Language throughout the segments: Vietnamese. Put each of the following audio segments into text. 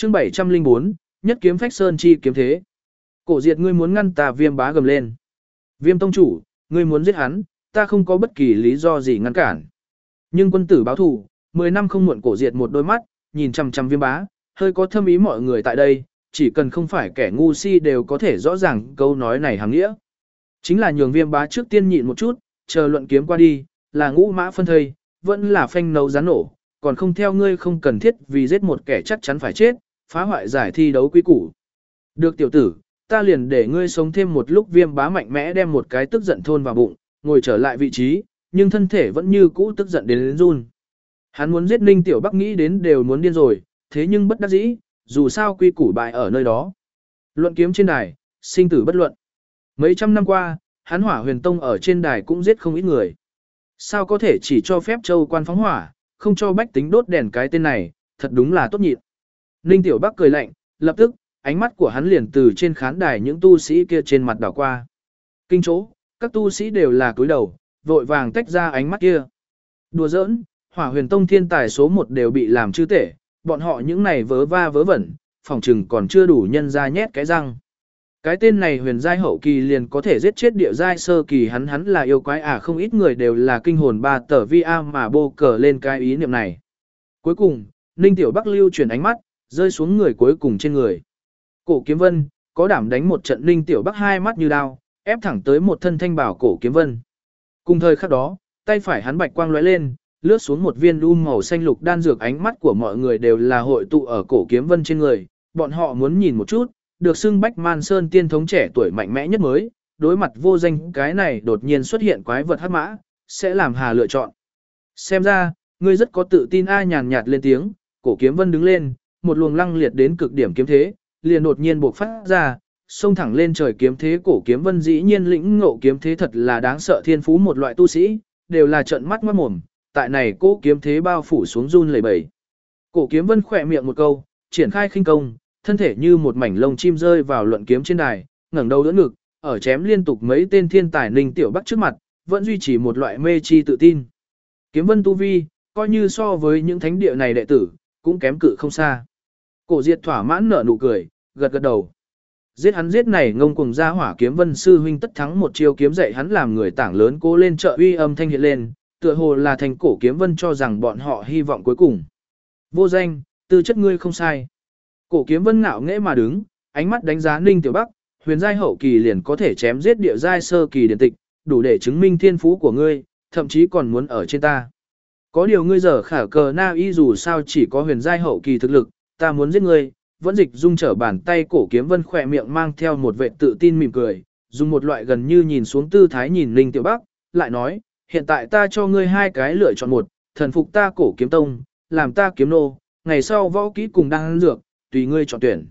Chương 704, nhất kiếm phách sơn chi kiếm thế. Cổ Diệt, ngươi muốn ngăn ta, Viêm Bá gầm lên. Viêm tông chủ, ngươi muốn giết hắn, ta không có bất kỳ lý do gì ngăn cản. Nhưng quân tử báo thù, 10 năm không muộn. Cổ Diệt một đôi mắt nhìn chằm chằm Viêm Bá, hơi có thâm ý. Mọi người tại đây, chỉ cần không phải kẻ ngu si đều có thể rõ ràng câu nói này hàm nghĩa. Chính là nhường Viêm Bá trước tiên nhịn một chút, chờ luận kiếm qua đi, là ngũ mã phân thây, vẫn là phanh nấu rán nổ, còn không theo ngươi không cần thiết vì giết một kẻ chắc chắn phải chết, phá hoại giải thi đấu quy củ. Được tiểu tử, ta liền để ngươi sống thêm một lúc. Viêm Bá mạnh mẽ đem một cái tức giận thôn vào bụng, ngồi trở lại vị trí, nhưng thân thể vẫn như cũ tức giận đến run. Hắn muốn giết Ninh Tiểu Bắc nghĩ đến đều muốn điên rồi, thế nhưng bất đắc dĩ, dù sao quy củ bại ở nơi đó. Luận kiếm trên đài, sinh tử bất luận. Mấy trăm năm qua, hắn Hỏa Huyền Tông ở trên đài cũng giết không ít người. Sao có thể chỉ cho phép châu quan phóng hỏa, không cho bách tính đốt đèn, cái tên này, thật đúng là tốt nhịn. Ninh Tiểu Bắc cười lạnh, lập tức, ánh mắt của hắn liền từ trên khán đài những tu sĩ kia trên mặt đảo qua. Kinh chỗ, các tu sĩ đều là cúi đầu, vội vàng tách ra ánh mắt kia. Đùa giỡn, Hỏa Huyền Tông thiên tài số 1 đều bị làm chư tể, bọn họ những này vớ va vớ vẩn, phòng trừng còn chưa đủ nhân ra nhét cái răng. Cái tên này huyền giai hậu kỳ liền có thể giết chết địa giai sơ kỳ, hắn là yêu quái à? Không ít người đều là kinh hồn ba tờ vi a mà bô cờ lên cái ý niệm này. Cuối cùng, Ninh Tiểu Bắc lưu chuyển ánh mắt, rơi xuống người cuối cùng trên người. Cổ Kiếm Vân, có đảm đánh một trận. Ninh Tiểu Bắc hai mắt như đao, ép thẳng tới một thân thanh bảo Cổ Kiếm Vân. Cùng thời khắc đó, tay phải hắn bạch quang lóe lên, lướt xuống một viên màu xanh lục đan dược. Ánh mắt của mọi người đều là hội tụ ở Cổ Kiếm Vân trên người, bọn họ muốn nhìn một chút, được xưng Bách Man Sơn tiên thống trẻ tuổi mạnh mẽ nhất mới, đối mặt Vô Danh cái này đột nhiên xuất hiện quái vật hắc mã, sẽ làm hà lựa chọn. Xem ra, ngươi rất có tự tin a. Nhàn nhạt lên tiếng, Cổ Kiếm Vân đứng lên, một luồng lăng liệt đến cực điểm kiếm thế, liền đột nhiên bộc phát ra, xông thẳng lên trời kiếm thế. Cổ Kiếm Vân dĩ nhiên lĩnh ngộ kiếm thế thật là đáng sợ, thiên phú một loại tu sĩ, đều là trợn mắt ngoát mồm, tại này cổ kiếm thế bao phủ xuống run lẩy bẩy. Cổ Kiếm Vân khỏe miệng một câu, triển khai khinh công, thân thể như một mảnh lông chim rơi vào luận kiếm trên đài, ngẩng đầu đỡ ngực, ở chém liên tục mấy tên thiên tài Ninh Tiểu Bắc trước mặt, vẫn duy trì một loại mê chi tự tin. Kiếm Vân tu vi, coi như so với những thánh địa này đệ tử, cũng kém cự không xa. Cổ Diệt thỏa mãn nở nụ cười, gật gật đầu. Giết hắn giết này ngông cuồng ra hỏa. Kiếm Vân sư huynh tất thắng một chiêu kiếm dạy hắn làm người tảng lớn cố lên trợ uy âm thanh hiện lên, tựa hồ là thành Cổ Kiếm Vân cho rằng bọn họ hy vọng cuối cùng. Vô Danh, tư chất ngươi không sai. Cổ Kiếm Vân ngạo nghễ mà đứng, ánh mắt đánh giá Ninh Tiểu Bắc, huyền giai hậu kỳ liền có thể chém giết địa giai sơ kỳ điển tịch, đủ để chứng minh thiên phú của ngươi, thậm chí còn muốn ở trên ta. Có điều ngươi giờ khả cờ na y dù sao chỉ có huyền giai hậu kỳ thực lực, ta muốn giết ngươi, vẫn dịch dung trở bàn tay. Cổ Kiếm Vân khỏe miệng mang theo một vẻ tự tin mỉm cười, dùng một loại gần như nhìn xuống tư thái nhìn Ninh Tiểu Bắc, lại nói, hiện tại ta cho ngươi hai cái lựa chọn: một, thần phục ta Cổ Kiếm Tông, làm ta kiếm nô, ngày sau võ kỹ cùng đan dược, tùy ngươi chọn tuyển.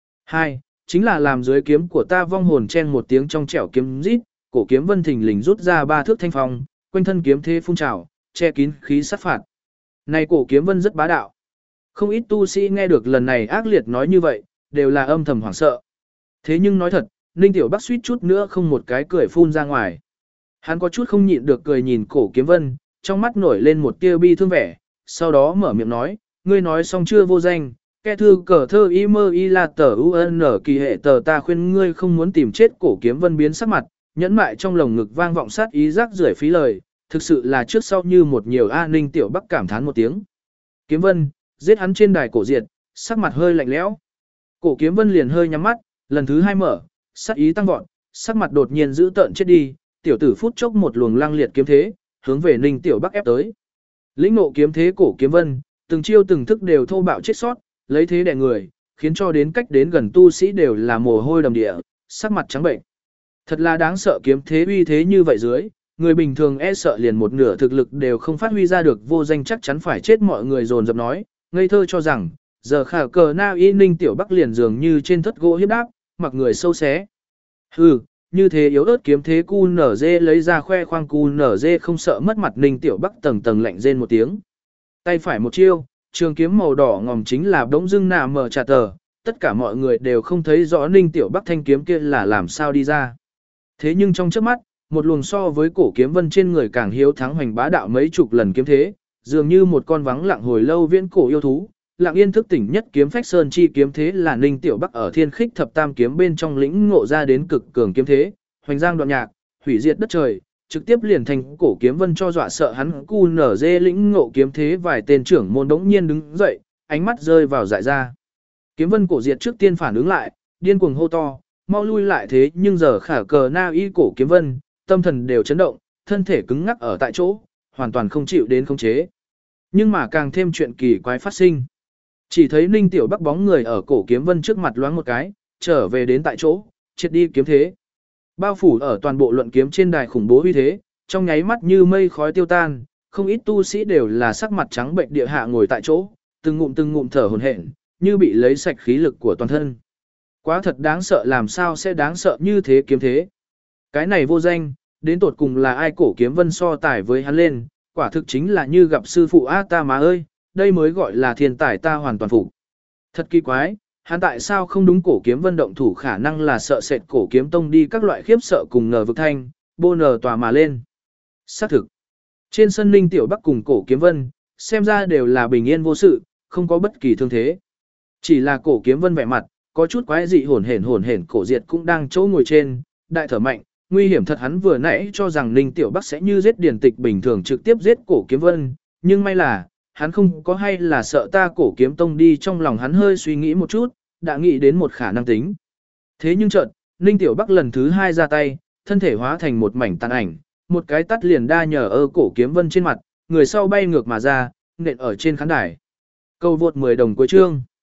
2. Chính là làm dưới kiếm của ta vong hồn. Chen một tiếng trong trẻo kiếm rít, Cổ Kiếm Vân thình lình rút ra 3 thước thanh phong, quanh thân kiếm thế phun trào, che kín khí sát phạt. Này Cổ Kiếm Vân rất bá đạo. Không ít tu sĩ nghe được lần này ác liệt nói như vậy, đều là âm thầm hoảng sợ. Thế nhưng nói thật, Ninh Tiểu Bắc suýt chút nữa không một cái cười phun ra ngoài. Hắn có chút không nhịn được cười nhìn Cổ Kiếm Vân, trong mắt nổi lên một tia bi thương vẻ, sau đó mở miệng nói, ngươi nói xong chưa Vô Danh? Kẻ thư cờ thơ y mơ y là tờ UN kỳ hệ tờ, ta khuyên ngươi không muốn tìm chết. Cổ Kiếm Vân biến sắc mặt, nhẫn mại trong lồng ngực vang vọng sát ý, rác rưởi phí lời, thực sự là trước sau như một nhiều a. Ninh Tiểu Bắc cảm thán một tiếng. Kiếm Vân, giết hắn. Trên đài Cổ Diệt, sắc mặt hơi lạnh lẽo. Cổ Kiếm Vân liền hơi nhắm mắt, lần thứ 2 mở, sát ý tăng vọt, sắc mặt đột nhiên dữ tợn chết đi, tiểu tử phút chốc một luồng lăng liệt kiếm thế, hướng về Ninh Tiểu Bắc ép tới. Lĩnh ngộ kiếm thế Cổ Kiếm Vân, từng chiêu từng thức đều thô bạo chết sót, lấy thế đè người, khiến cho đến cách đến gần tu sĩ đều là mồ hôi đầm địa, sắc mặt trắng bệnh. Thật là đáng sợ, kiếm thế uy thế như vậy dưới, người bình thường e sợ liền một nửa thực lực đều không phát huy ra được. Vô Danh chắc chắn phải chết. Mọi người dồn dập nói, ngây thơ cho rằng, giờ khả cờ na y. Ninh Tiểu Bắc liền dường như trên thất gỗ hiếp đáp, mặc người sâu xé. Hừ, như thế yếu ớt kiếm thế cu nở dê lấy ra khoe khoang, cu nở dê không sợ mất mặt. Ninh Tiểu Bắc tầng tầng lạnh rên một tiếng. Tay phải một chiêu, trường kiếm màu đỏ ngòm chính là đống dưng nà mở trà tờ, tất cả mọi người đều không thấy rõ Ninh Tiểu Bắc thanh kiếm kia là làm sao đi ra. Thế nhưng trong chớp mắt, một luồng so với Cổ Kiếm Vân trên người càng hiếu thắng hoành bá đạo mấy chục lần kiếm thế, dường như một con vắng lặng hồi lâu viễn cổ yêu thú, Lặng Yên thức tỉnh nhất kiếm Phách Sơn chi kiếm thế là Ninh Tiểu Bắc ở Thiên Khích Thập Tam kiếm bên trong lĩnh ngộ ra đến cực cường kiếm thế, hoành giang đoạn nhạc, hủy diệt đất trời, trực tiếp liền thành Cổ Kiếm Vân cho dọa sợ hắn cu nở dê lĩnh ngộ kiếm thế vài tên trưởng môn đống nhiên đứng dậy, ánh mắt rơi vào dại ra. Kiếm Vân Cổ Diệt trước tiên phản ứng lại, điên cuồng hô to, mau lui lại thế nhưng giờ khả cờ na y Cổ Kiếm Vân, tâm thần đều chấn động, thân thể cứng ngắc ở tại chỗ, hoàn toàn không chịu đến khống chế. Nhưng mà càng thêm chuyện kỳ quái phát sinh. Chỉ thấy Ninh Tiểu Bắc bóng người ở Cổ Kiếm Vân trước mặt loáng một cái, trở về đến tại chỗ, triệt đi kiếm thế. Bao phủ ở toàn bộ luận kiếm trên đài khủng bố uy thế, trong nháy mắt như mây khói tiêu tan, không ít tu sĩ đều là sắc mặt trắng bệnh địa hạ ngồi tại chỗ, từng ngụm thở hổn hển, như bị lấy sạch khí lực của toàn thân. Quá thật đáng sợ, làm sao sẽ đáng sợ như thế kiếm thế. Cái này vô danh, đến tột cùng là ai? Cổ Kiếm Vân so tài với hắn lên, quả thực chính là như gặp sư phụ a ta má ơi, đây mới gọi là thiên tài, ta hoàn toàn phục. Thật kỳ quái, hắn tại sao không đúng? Cổ Kiếm Vân động thủ khả năng là sợ sệt Cổ Kiếm Tông đi các loại khiếp sợ cùng ngờ vực thanh, bô nờ tòa mà lên. Xác thực, trên sân Ninh Tiểu Bắc cùng Cổ Kiếm Vân, xem ra đều là bình yên vô sự, không có bất kỳ thương thế. Chỉ là Cổ Kiếm Vân vẻ mặt, có chút quái dị, hổn hển. Cổ Diệt cũng đang chỗ ngồi trên, đại thở mạnh, nguy hiểm thật, hắn vừa nãy cho rằng Ninh Tiểu Bắc sẽ như giết điển tịch bình thường trực tiếp giết Cổ Kiếm Vân, nhưng may là, hắn không có, hay là sợ ta Cổ Kiếm Tông đi, trong lòng hắn hơi suy nghĩ một chút, đã nghĩ đến một khả năng tính. Thế nhưng chợt, Ninh Tiểu Bắc lần thứ 2 ra tay, thân thể hóa thành một mảnh tàn ảnh, một cái tát liền đa nhờ ở Cổ Kiếm Vân trên mặt, người sau bay ngược mà ra, nện ở trên khán đài. Câu vượt 10 đồng cuối chương.